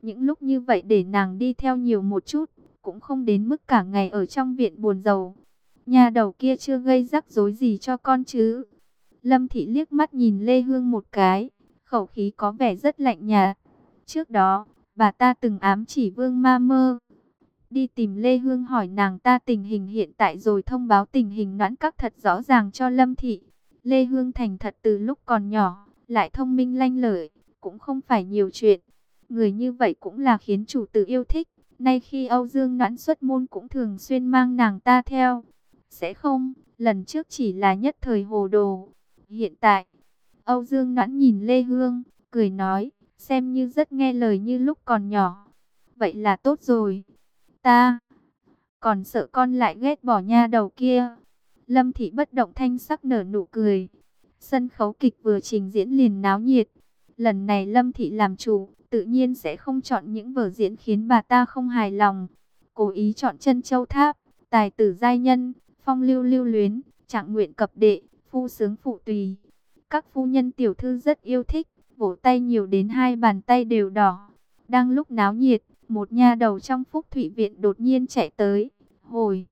Những lúc như vậy để nàng đi theo nhiều một chút, cũng không đến mức cả ngày ở trong viện buồn rầu. Nhà đầu kia chưa gây rắc rối gì cho con chứ? Lâm Thị liếc mắt nhìn Lê Hương một cái, khẩu khí có vẻ rất lạnh nhạt. Trước đó, bà ta từng ám chỉ Vương Ma Mơ đi tìm Lê Hương hỏi nàng ta tình hình hiện tại rồi thông báo tình hình Noãn Các thật rõ ràng cho Lâm Thị. Lê Hương thành thật từ lúc còn nhỏ, lại thông minh lanh lợi, cũng không phải nhiều chuyện. Người như vậy cũng là khiến chủ tử yêu thích. Nay khi Âu Dương Noãn xuất môn cũng thường xuyên mang nàng ta theo. Sẽ không, lần trước chỉ là nhất thời hồ đồ. Hiện tại, Âu Dương Noãn nhìn Lê Hương, cười nói, xem như rất nghe lời như lúc còn nhỏ. Vậy là tốt rồi. Ta còn sợ con lại ghét bỏ nha đầu kia. Lâm Thị bất động thanh sắc nở nụ cười. Sân khấu kịch vừa trình diễn liền náo nhiệt. Lần này Lâm Thị làm chủ, tự nhiên sẽ không chọn những vở diễn khiến bà ta không hài lòng. Cố ý chọn Trân Châu Tháp, tài tử giai nhân, phong lưu lưu luyến, trạng nguyện cập đệ, phu sướng phụ tùy. Các phu nhân tiểu thư rất yêu thích, vỗ tay nhiều đến hai bàn tay đều đỏ. Đang lúc náo nhiệt, một nha đầu trong Phúc Thụy Viện đột nhiên chạy tới, hồi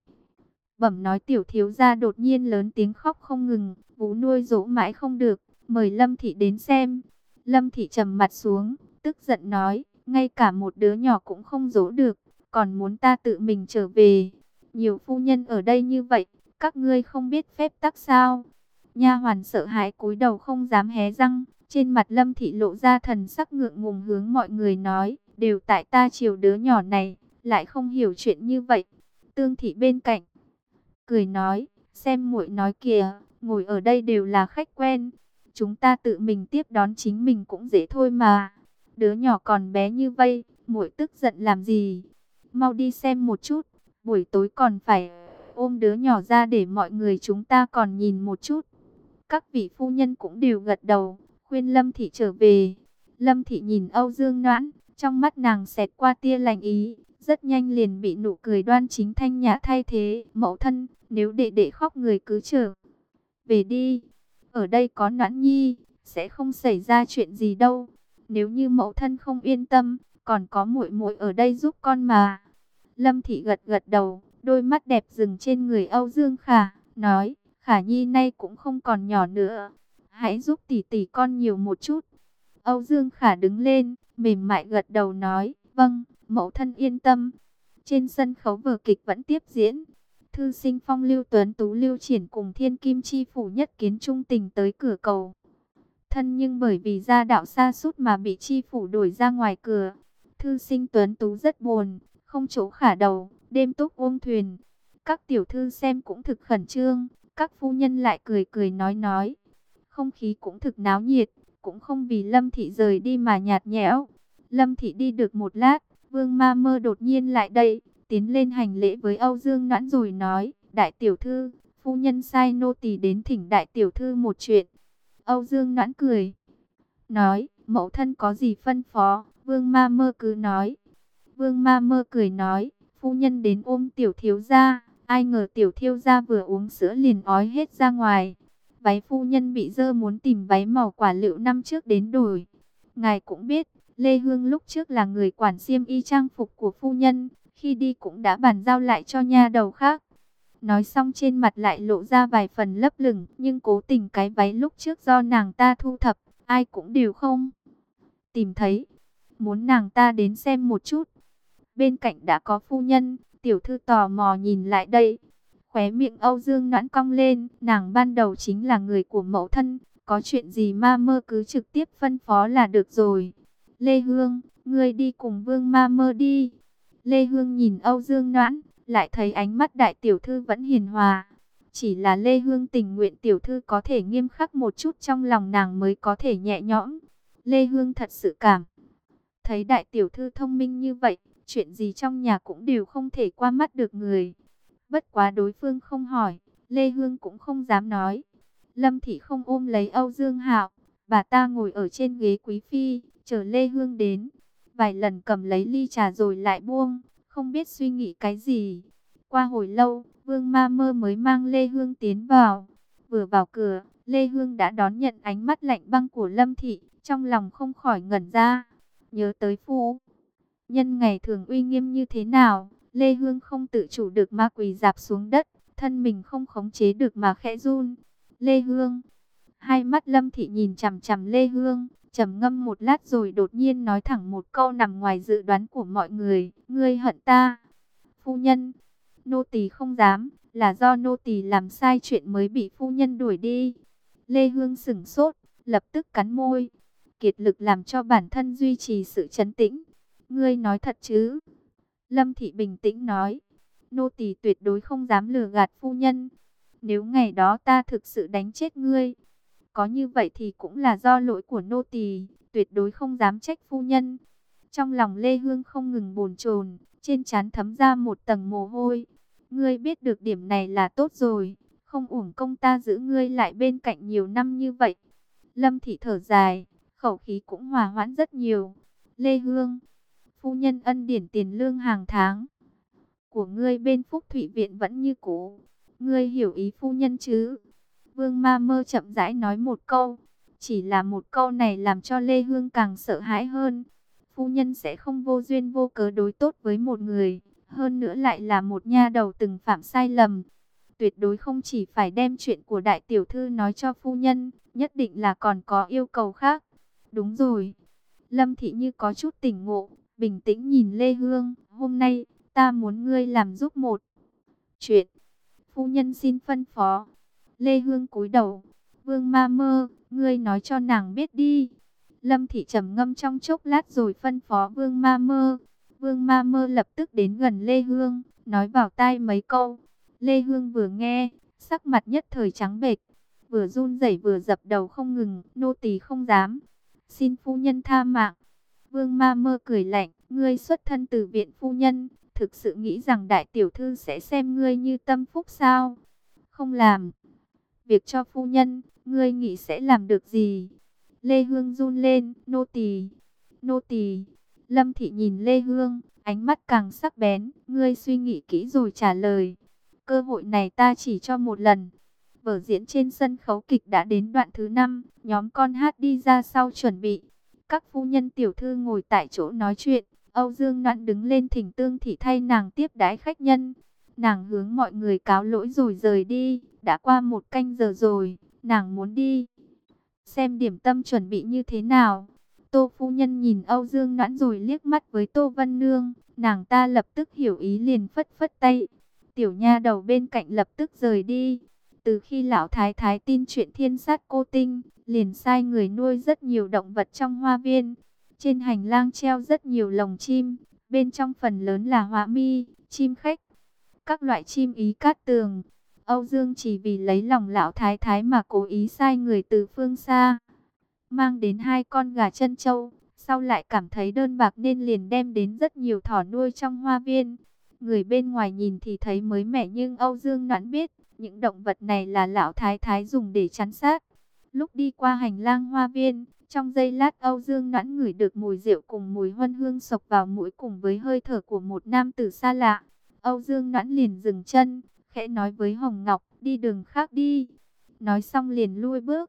bẩm nói tiểu thiếu gia đột nhiên lớn tiếng khóc không ngừng, vú nuôi dỗ mãi không được, mời Lâm Thị đến xem. Lâm Thị trầm mặt xuống, tức giận nói, ngay cả một đứa nhỏ cũng không dỗ được, còn muốn ta tự mình trở về. Nhiều phu nhân ở đây như vậy, các ngươi không biết phép tắc sao? Nha hoàn sợ hãi cúi đầu không dám hé răng, trên mặt Lâm Thị lộ ra thần sắc ngượng ngùng hướng mọi người nói, đều tại ta chiều đứa nhỏ này, lại không hiểu chuyện như vậy. Tương Thị bên cạnh cười nói, xem muội nói kìa, ngồi ở đây đều là khách quen, chúng ta tự mình tiếp đón chính mình cũng dễ thôi mà. Đứa nhỏ còn bé như vậy, muội tức giận làm gì? Mau đi xem một chút, buổi tối còn phải ôm đứa nhỏ ra để mọi người chúng ta còn nhìn một chút. Các vị phu nhân cũng đều gật đầu, khuyên Lâm Thị trở về. Lâm Thị nhìn Âu Dương Noãn, trong mắt nàng xẹt qua tia lạnh ý, rất nhanh liền bị nụ cười đoan chính thanh nhã thay thế. Mẫu thân, nếu đệ đệ khóc người cứ trở về đi. Ở đây có Noãn Nhi, sẽ không xảy ra chuyện gì đâu. Nếu như mẫu thân không yên tâm, còn có muội muội ở đây giúp con mà. Lâm Thị gật gật đầu, đôi mắt đẹp dừng trên người Âu Dương Khả, nói, Khả Nhi nay cũng không còn nhỏ nữa, hãy giúp tỷ tỷ con nhiều một chút. Âu Dương Khả đứng lên, mềm mại gật đầu nói, vâng, mẫu thân yên tâm. Trên sân khấu vở kịch vẫn tiếp diễn. Thư sinh phong lưu tuấn tú Lưu Triển cùng thiên kim chi phủ Nhất Kiến trung tình tới cửa cầu thân, nhưng bởi vì gia đạo sa sút mà bị chi phủ đuổi ra ngoài cửa. Thư sinh tuấn tú rất buồn, không chỗ khả đầu, đêm túc ôm thuyền. Các tiểu thư xem cũng thực khẩn trương, các phu nhân lại cười cười nói nói. Không khí cũng thực náo nhiệt, cũng không vì Lâm Thị rời đi mà nhạt nhẽo. Lâm Thị đi được một lát, Vương Ma Mơ đột nhiên lại đây, tiến lên hành lễ với Âu Dương Noãn rồi nói, đại tiểu thư, phu nhân sai nô tỳ đến thỉnh đại tiểu thư một chuyện. Âu Dương Noãn cười, nói, mẫu thân có gì phân phó, Vương Ma Mơ cứ nói. Vương Ma Mơ cười nói, phu nhân đến ôm tiểu thiếu gia, ai ngờ tiểu thiếu gia vừa uống sữa liền ói hết ra ngoài. Váy phu nhân bị dơ, muốn tìm váy màu quả lựu năm trước đến đổi. Ngài cũng biết, Lê Hương lúc trước là người quản xiêm y trang phục của phu nhân, khi đi cũng đã bàn giao lại cho nha đầu khác. Nói xong trên mặt lại lộ ra vài phần lấp lửng, nhưng cố tình cái váy lúc trước do nàng ta thu thập, ai cũng đều không tìm thấy. Muốn nàng ta đến xem một chút. Bên cạnh đã có phu nhân, tiểu thư tò mò nhìn lại đây. Khóe miệng Âu Dương Noãn cong lên, nàng ban đầu chính là người của mẫu thân, có chuyện gì Ma Mơ cứ trực tiếp phân phó là được rồi. Lê Hương, ngươi đi cùng Vương Ma Mơ đi. Lê Hương nhìn Âu Dương Noãn, lại thấy ánh mắt đại tiểu thư vẫn hiền hòa. Chỉ là Lê Hương tình nguyện tiểu thư có thể nghiêm khắc một chút, trong lòng nàng mới có thể nhẹ nhõm. Lê Hương thật sự cảm thấy đại tiểu thư thông minh như vậy, chuyện gì trong nhà cũng đều không thể qua mắt được người. Bất quá đối phương không hỏi, Lê Hương cũng không dám nói. Lâm Thị không ôm lấy Âu Dương Hạo, bà ta ngồi ở trên ghế quý phi, chờ Lê Hương đến. Vài lần cầm lấy ly trà rồi lại buông, không biết suy nghĩ cái gì. Qua hồi lâu, Vương Ma Mơ mới mang Lê Hương tiến vào. Vừa vào cửa, Lê Hương đã đón nhận ánh mắt lạnh băng của Lâm Thị, trong lòng không khỏi ngẩn ra. Nhớ tới phu Nhân ngày thường uy nghiêm như thế nào, Lê Hương không tự chủ được mà quỳ rạp xuống đất, thân mình không khống chế được mà khẽ run. Lê Hương. Hai mắt Lâm Thị nhìn chằm chằm Lê Hương, trầm ngâm một lát rồi đột nhiên nói thẳng một câu nằm ngoài dự đoán của mọi người. Ngươi hận ta. Phu nhân. Nô tỳ không dám, là do nô tỳ làm sai chuyện mới bị phu nhân đuổi đi. Lê Hương sững sốt, lập tức cắn môi, kiệt lực làm cho bản thân duy trì sự trấn tĩnh. Ngươi nói thật chứ? Lâm Thị bình tĩnh nói. Nô tỳ tuyệt đối không dám lừa gạt phu nhân. Nếu ngày đó ta thực sự đánh chết ngươi, có như vậy thì cũng là do lỗi của nô tỳ, tuyệt đối không dám trách phu nhân. Trong lòng Lê Hương không ngừng bồn chồn, trên trán thấm ra một tầng mồ hôi. Ngươi biết được điểm này là tốt rồi, không uổng công ta giữ ngươi lại bên cạnh nhiều năm như vậy. Lâm Thị thở dài, khẩu khí cũng hòa hoãn rất nhiều. Lê Hương, phu nhân ân điển tiền lương hàng tháng của ngươi bên Phúc Thụy Viện vẫn như cũ. Ngươi hiểu ý phu nhân chứ? Vương Ma Mơ chậm rãi nói một câu. Chỉ là một câu này làm cho Lê Hương càng sợ hãi hơn. Phu nhân sẽ không vô duyên vô cớ đối tốt với một người, hơn nữa lại là một nha đầu từng phạm sai lầm. Tuyệt đối không chỉ phải đem chuyện của đại tiểu thư nói cho phu nhân, nhất định là còn có yêu cầu khác. Đúng rồi. Lâm Thị như có chút tỉnh ngộ, bình tĩnh nhìn Lê Hương. Hôm nay, ta muốn ngươi làm giúp một chuyện. Phu nhân xin phân phó. Lê Hương cúi đầu. Vương Ma Mơ, ngươi nói cho nàng biết đi. Lâm Thị trầm ngâm trong chốc lát rồi phân phó Vương Ma Mơ. Vương Ma Mơ lập tức đến gần Lê Hương, nói vào tai mấy câu. Lê Hương vừa nghe, sắc mặt nhất thời trắng bệch, vừa run rẩy vừa dập đầu không ngừng. Nô tỳ không dám, xin phu nhân tha mạng. Vương Ma Mơ cười lạnh, ngươi xuất thân từ viện phu nhân, thực sự nghĩ rằng đại tiểu thư sẽ xem ngươi như tâm phúc sao? Không làm việc cho phu nhân, ngươi nghĩ sẽ làm được gì? Lê Hương run lên, nô tỳ, nô tỳ. Lâm Thị nhìn Lê Hương, ánh mắt càng sắc bén, ngươi suy nghĩ kỹ rồi trả lời. Cơ hội này ta chỉ cho một lần. Vở diễn trên sân khấu kịch đã đến đoạn thứ năm, nhóm con hát đi ra sau chuẩn bị. Các phu nhân tiểu thư ngồi tại chỗ nói chuyện, Âu Dương Noãn đứng lên thỉnh Tương Thị thay nàng tiếp đãi khách nhân. Nàng hướng mọi người cáo lỗi rồi rời đi, đã qua một canh giờ rồi, nàng muốn đi xem điểm tâm chuẩn bị như thế nào. Tô phu nhân nhìn Âu Dương Noãn rồi liếc mắt với Tô Vân Nương, nàng ta lập tức hiểu ý liền phất phất tay. Tiểu nha đầu bên cạnh lập tức rời đi. Từ khi lão thái thái tin chuyện thiên sát cô tinh, liền sai người nuôi rất nhiều động vật trong hoa viên. Trên hành lang treo rất nhiều lồng chim, bên trong phần lớn là họa mi, chim khách, các loại chim ý cát tường. Âu Dương chỉ vì lấy lòng lão thái thái mà cố ý sai người từ phương xa mang đến hai con gà trân châu, sau lại cảm thấy đơn bạc nên liền đem đến rất nhiều thỏ nuôi trong hoa viên. Người bên ngoài nhìn thì thấy mới mẻ nhưng Âu Dương Noãn biết, những động vật này là lão thái thái dùng để chắn sát. Lúc đi qua hành lang hoa viên, trong giây lát Âu Dương Noãn ngửi được mùi rượu cùng mùi huân hương sộc vào mũi cùng với hơi thở của một nam tử xa lạ. Âu Dương Noãn liền dừng chân, khẽ nói với Hồng Ngọc, đi đường khác đi. Nói xong liền lui bước.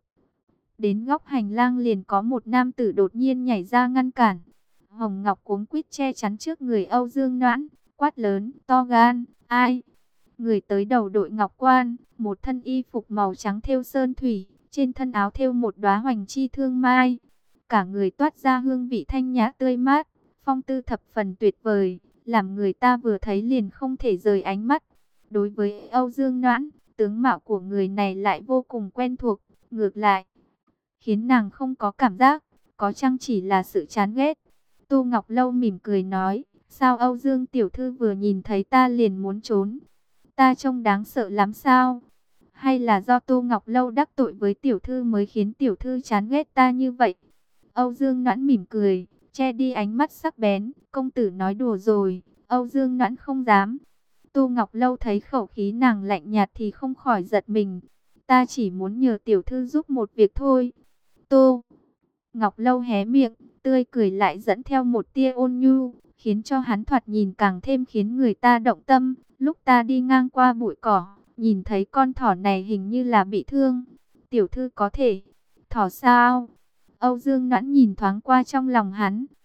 Đến góc hành lang liền có một nam tử đột nhiên nhảy ra ngăn cản. Hồng Ngọc cuống quýt che chắn trước người Âu Dương Noãn, quát lớn, to gan, ai? Người tới đầu đội ngọc quan, một thân y phục màu trắng thêu sơn thủy, trên thân áo thêu một đóa hoành chi thương mai. Cả người toát ra hương vị thanh nhã tươi mát, phong tư thập phần tuyệt vời, làm người ta vừa thấy liền không thể rời ánh mắt. Đối với Âu Dương Noãn, tướng mạo của người này lại vô cùng quen thuộc, ngược lại khiến nàng không có cảm giác, có chăng chỉ là sự chán ghét. Tô Ngọc Lâu mỉm cười nói, sao Âu Dương tiểu thư vừa nhìn thấy ta liền muốn trốn? Ta trông đáng sợ lắm sao? Hay là do Tô Ngọc Lâu đắc tội với tiểu thư mới khiến tiểu thư chán ghét ta như vậy? Âu Dương Noãn mỉm cười, che đi ánh mắt sắc bén, công tử nói đùa rồi, Âu Dương Noãn không dám. Tô Ngọc Lâu thấy khẩu khí nàng lạnh nhạt thì không khỏi giật mình. Ta chỉ muốn nhờ tiểu thư giúp một việc thôi. Tô Ngọc Lâu hé miệng, tươi cười lại dẫn theo một tia ôn nhu, khiến cho hắn thoạt nhìn càng thêm khiến người ta động tâm. Lúc ta đi ngang qua bụi cỏ, nhìn thấy con thỏ này hình như là bị thương. Tiểu thư có thể thỏ sao? Âu Dương Noãn nhìn thoáng qua trong lòng hắn,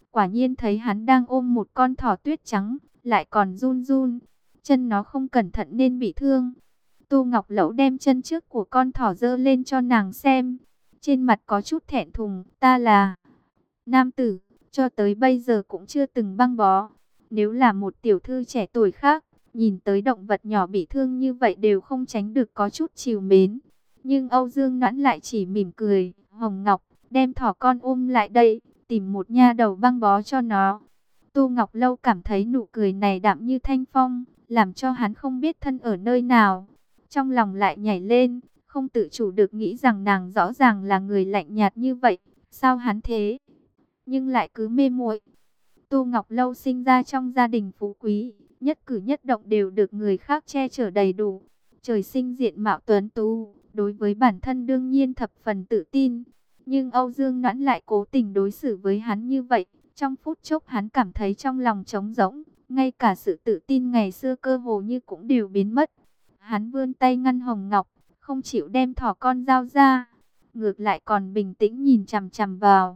quả nhiên thấy hắn đang ôm một con thỏ tuyết trắng, lại còn run run. Chân nó không cẩn thận nên bị thương. Tô Ngọc Lẫu đem chân trước của con thỏ giơ lên cho nàng xem. Trên mặt có chút thẹn thùng, ta là nam tử, cho tới bây giờ cũng chưa từng băng bó. Nếu là một tiểu thư trẻ tuổi khác, nhìn tới động vật nhỏ bị thương như vậy đều không tránh được có chút trìu mến. Nhưng Âu Dương Noãn lại chỉ mỉm cười, Hồng Ngọc, đem thỏ con ôm lại đây, tìm một nha đầu băng bó cho nó. Tô Ngọc Lâu cảm thấy nụ cười này đạm như thanh phong, làm cho hắn không biết thân ở nơi nào. Trong lòng lại nhảy lên, không tự chủ được nghĩ rằng nàng rõ ràng là người lạnh nhạt như vậy, sao hắn thế? Nhưng lại cứ mê muội. Tô Ngọc Lâu sinh ra trong gia đình phú quý, nhất cử nhất động đều được người khác che chở đầy đủ. Trời sinh diện mạo tuấn tú, đối với bản thân đương nhiên thập phần tự tin. Nhưng Âu Dương Noãn lại cố tình đối xử với hắn như vậy. Trong phút chốc hắn cảm thấy trong lòng trống rỗng, ngay cả sự tự tin ngày xưa cơ hồ như cũng đều biến mất. Hắn vươn tay ngăn Hồng Ngọc, không chịu đem thỏ con giao ra, ngược lại còn bình tĩnh nhìn chằm chằm vào.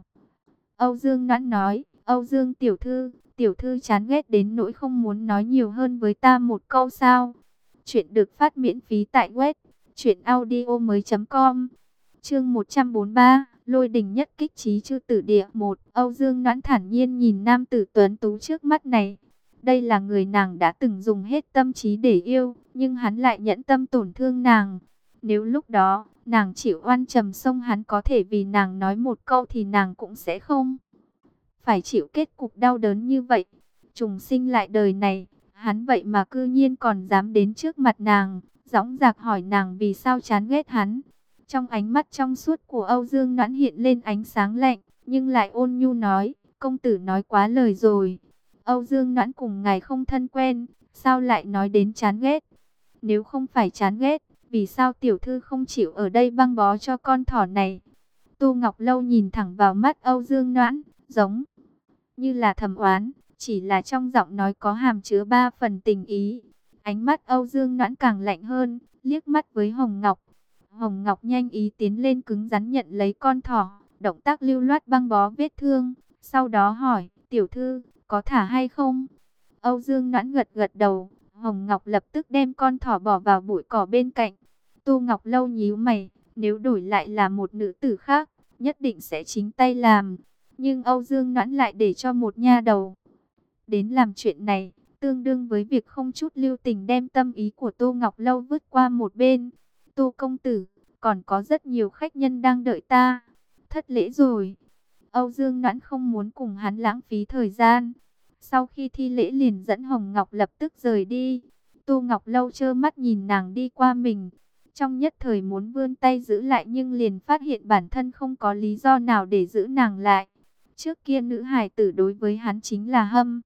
Âu Dương Noãn nói, Âu Dương tiểu thư, tiểu thư chán ghét đến nỗi không muốn nói nhiều hơn với ta một câu sao? Chuyện được phát miễn phí tại web truyện audio mới chấm com. Chương một trăm bốn mươi ba, Lôi đình nhất kích chí chư tử địa một. Âu Dương Noãn thản nhiên nhìn nam tử tuấn tú trước mắt này. Đây là người nàng đã từng dùng hết tâm trí để yêu, nhưng hắn lại nhẫn tâm tổn thương nàng. Nếu lúc đó, nàng chịu oan trầm sông hắn có thể vì nàng nói một câu thì nàng cũng sẽ không phải chịu kết cục đau đớn như vậy. Trùng sinh lại đời này, hắn vậy mà cư nhiên còn dám đến trước mặt nàng, dõng dạc hỏi nàng vì sao chán ghét hắn. Trong ánh mắt trong suốt của Âu Dương Noãn hiện lên ánh sáng lạnh, nhưng lại ôn nhu nói, công tử nói quá lời rồi. Âu Dương Noãn cùng ngài không thân quen, sao lại nói đến chán ghét? Nếu không phải chán ghét, vì sao tiểu thư không chịu ở đây băng bó cho con thỏ này? Tô Ngọc Lâu nhìn thẳng vào mắt Âu Dương Noãn, giống như là thầm oán, chỉ là trong giọng nói có hàm chứa ba phần tình ý. Ánh mắt Âu Dương Noãn càng lạnh hơn, liếc mắt với Hồng Ngọc. Hồng Ngọc nhanh ý tiến lên cứng rắn nhận lấy con thỏ, động tác lưu loát băng bó vết thương, sau đó hỏi, tiểu thư, có thả hay không? Âu Dương Noãn gật gật đầu, Hồng Ngọc lập tức đem con thỏ bỏ vào bụi cỏ bên cạnh. Tô Ngọc Lâu nhíu mày, nếu đổi lại là một nữ tử khác, nhất định sẽ chính tay làm. Nhưng Âu Dương Noãn lại để cho một nha đầu đến làm chuyện này, tương đương với việc không chút lưu tình đem tâm ý của Tô Ngọc Lâu vứt qua một bên. Tô công tử, còn có rất nhiều khách nhân đang đợi ta. Thất lễ rồi. Âu Dương Noãn không muốn cùng hắn lãng phí thời gian. Sau khi thi lễ liền dẫn Hồng Ngọc lập tức rời đi. Tô Ngọc Lâu trơ mắt nhìn nàng đi qua mình. Trong nhất thời muốn vươn tay giữ lại nhưng liền phát hiện bản thân không có lý do nào để giữ nàng lại. Trước kia nữ hài tử đối với hắn chính là hâm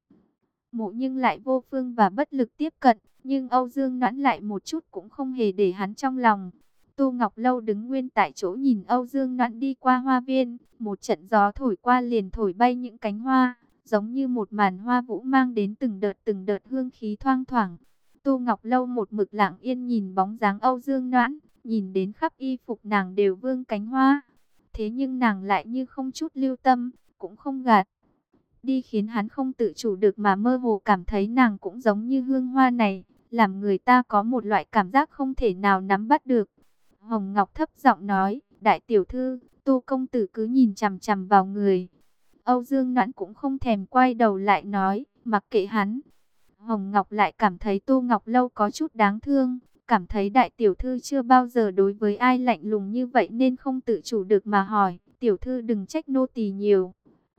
mộ nhưng lại vô phương và bất lực tiếp cận. Nhưng Âu Dương Noãn lại một chút cũng không hề để hắn trong lòng. Tô Ngọc Lâu đứng nguyên tại chỗ nhìn Âu Dương Noãn đi qua hoa viên. Một trận gió thổi qua liền thổi bay những cánh hoa, giống như một màn hoa vũ mang đến từng đợt từng đợt hương khí thoang thoảng. Tô Ngọc Lâu một mực lặng yên nhìn bóng dáng Âu Dương Noãn, nhìn đến khắp y phục nàng đều vương cánh hoa. Thế nhưng nàng lại như không chút lưu tâm, cũng không gạt đi, khiến hắn không tự chủ được mà mơ hồ cảm thấy nàng cũng giống như hương hoa này, làm người ta có một loại cảm giác không thể nào nắm bắt được. Hồng Ngọc thấp giọng nói, đại tiểu thư, Tô công tử cứ nhìn chằm chằm vào người. Âu Dương Noãn cũng không thèm quay đầu lại nói, mặc kệ hắn. Hồng Ngọc lại cảm thấy Tô Ngọc Lâu có chút đáng thương, cảm thấy đại tiểu thư chưa bao giờ đối với ai lạnh lùng như vậy nên không tự chủ được mà hỏi, tiểu thư đừng trách nô tỳ nhiều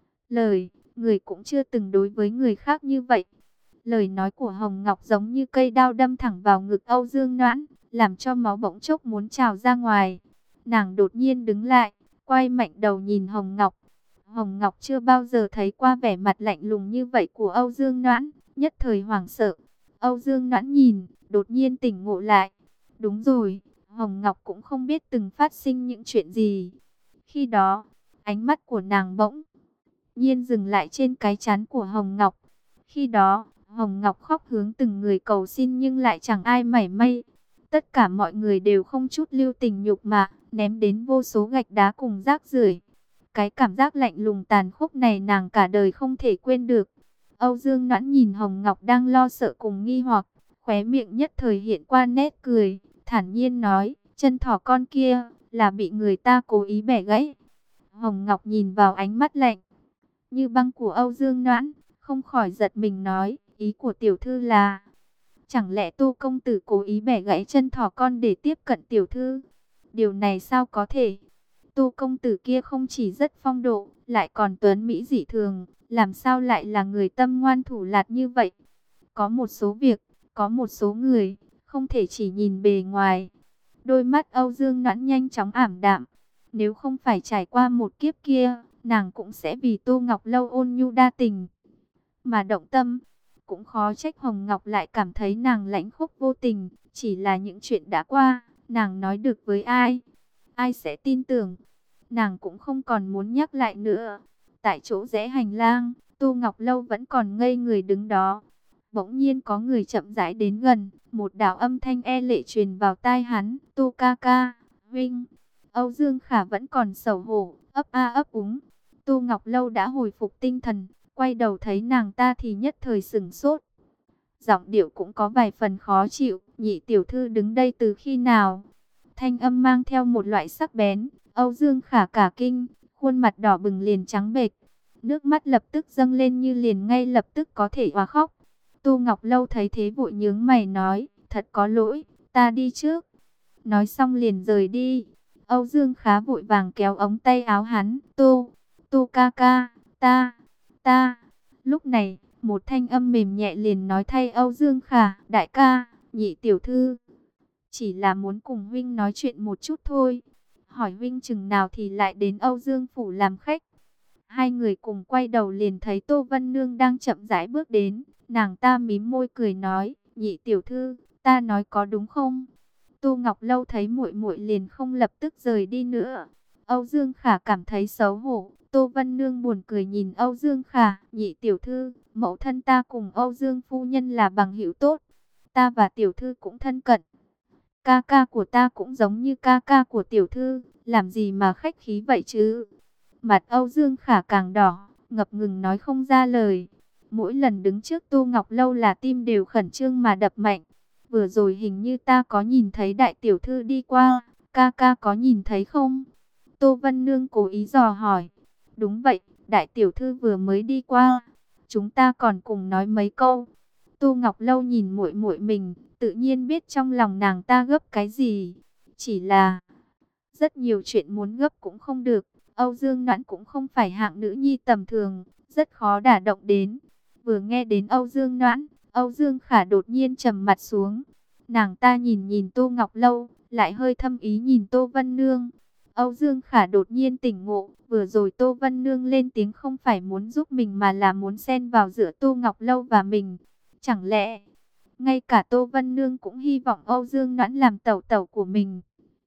lời, người cũng chưa từng đối với người khác như vậy. Lời nói của Hồng Ngọc giống như cây đao đâm thẳng vào ngực Âu Dương Noãn, làm cho máu bỗng chốc muốn trào ra ngoài. Nàng đột nhiên đứng lại, quay mạnh đầu nhìn Hồng Ngọc. Hồng Ngọc chưa bao giờ thấy qua vẻ mặt lạnh lùng như vậy của Âu Dương Noãn, nhất thời hoảng sợ. Âu Dương Noãn nhìn, đột nhiên tỉnh ngộ lại. Đúng rồi, Hồng Ngọc cũng không biết từng phát sinh những chuyện gì. Khi đó, ánh mắt của nàng bỗng nhiên dừng lại trên cái trán của Hồng Ngọc. Khi đó, Hồng Ngọc khóc hướng từng người cầu xin nhưng lại chẳng ai mảy may. Tất cả mọi người đều không chút lưu tình nhục mạ, ném đến vô số gạch đá cùng rác rưởi. Cái cảm giác lạnh lùng tàn khốc này nàng cả đời không thể quên được. Âu Dương Noãn nhìn Hồng Ngọc đang lo sợ cùng nghi hoặc, khóe miệng nhất thời hiện qua nét cười, thản nhiên nói, chân thỏ con kia là bị người ta cố ý bẻ gãy. Hồng Ngọc nhìn vào ánh mắt lạnh như băng của Âu Dương Noãn, không khỏi giật mình nói, ý của tiểu thư là, chẳng lẽ Tô công tử cố ý bẻ gãy chân thỏ con để tiếp cận tiểu thư? Điều này sao có thể? Tô công tử kia không chỉ rất phong độ, lại còn tuấn mỹ dị thường, làm sao lại là người tâm ngoan thủ lạt như vậy? Có một số việc, có một số người, không thể chỉ nhìn bề ngoài. Đôi mắt Âu Dương Noãn nhanh chóng ảm đạm. Nếu không phải trải qua một kiếp kia, nàng cũng sẽ vì Tô Ngọc Lâu ôn nhu đa tình mà động tâm. Cũng khó trách Hồng Ngọc lại cảm thấy nàng lãnh khốc vô tình. Chỉ là những chuyện đã qua, nàng nói được với ai? Ai sẽ tin tưởng? Nàng cũng không còn muốn nhắc lại nữa. Tại chỗ rẽ hành lang, Tô Ngọc Lâu vẫn còn ngây người đứng đó. Bỗng nhiên có người chậm rãi đến gần, một đạo âm thanh e lệ truyền vào tai hắn, Tô ca ca, Vinh. Âu Dương Khả vẫn còn xấu hổ, ấp a ấp úng. Tô Ngọc Lâu đã hồi phục tinh thần, quay đầu thấy nàng ta thì nhất thời sửng sốt. Giọng điệu cũng có vài phần khó chịu, nhị tiểu thư đứng đây từ khi nào? Thanh âm mang theo một loại sắc bén. Âu Dương Khả cả kinh, khuôn mặt đỏ bừng liền trắng bệch, nước mắt lập tức dâng lên như liền ngay lập tức có thể òa khóc. Tô Ngọc Lâu thấy thế vội nhướng mày nói, thật có lỗi, ta đi trước. Nói xong liền rời đi. Âu Dương Khả vội vàng kéo ống tay áo hắn, Tô, Tô ca ca, ta, ta. Lúc này, một thanh âm mềm nhẹ liền nói thay Âu Dương Khả, đại ca, nhị tiểu thư. Chỉ là muốn cùng huynh nói chuyện một chút thôi. Hỏi huynh chừng nào thì lại đến Âu Dương Phủ làm khách. Hai người cùng quay đầu liền thấy Tô Vân Nương đang chậm rãi bước đến. Nàng ta mím môi cười nói, nhị tiểu thư, ta nói có đúng không? Tô Ngọc Lâu thấy muội muội liền không lập tức rời đi nữa. Âu Dương Khả cảm thấy xấu hổ. Tô Vân Nương buồn cười nhìn Âu Dương Khả, nhị tiểu thư, mẫu thân ta cùng Âu Dương phu nhân là bằng hữu tốt. Ta và tiểu thư cũng thân cận. Ca ca của ta cũng giống như ca ca của tiểu thư, làm gì mà khách khí vậy chứ? Mặt Âu Dương Khả càng đỏ, ngập ngừng nói không ra lời. Mỗi lần đứng trước Tô Ngọc Lâu là tim đều khẩn trương mà đập mạnh. Vừa rồi hình như ta có nhìn thấy đại tiểu thư đi qua, ca ca có nhìn thấy không? Tô Vân Nương cố ý dò hỏi. Đúng vậy, đại tiểu thư vừa mới đi qua. Chúng ta còn cùng nói mấy câu. Tô Ngọc Lâu nhìn muội muội mình, tự nhiên biết trong lòng nàng ta gấp cái gì. Chỉ là rất nhiều chuyện muốn gấp cũng không được. Âu Dương Noãn cũng không phải hạng nữ nhi tầm thường, rất khó đả động đến. Vừa nghe đến Âu Dương Noãn, Âu Dương Khả đột nhiên trầm mặt xuống. Nàng ta nhìn nhìn Tô Ngọc Lâu, lại hơi thâm ý nhìn Tô Vân Nương. Âu Dương Khả đột nhiên tỉnh ngộ, vừa rồi Tô Vân Nương lên tiếng không phải muốn giúp mình mà là muốn xen vào giữa Tô Ngọc Lâu và mình. Chẳng lẽ ngay cả Tô Vân Nương cũng hy vọng Âu Dương Noãn làm tẩu tẩu của mình?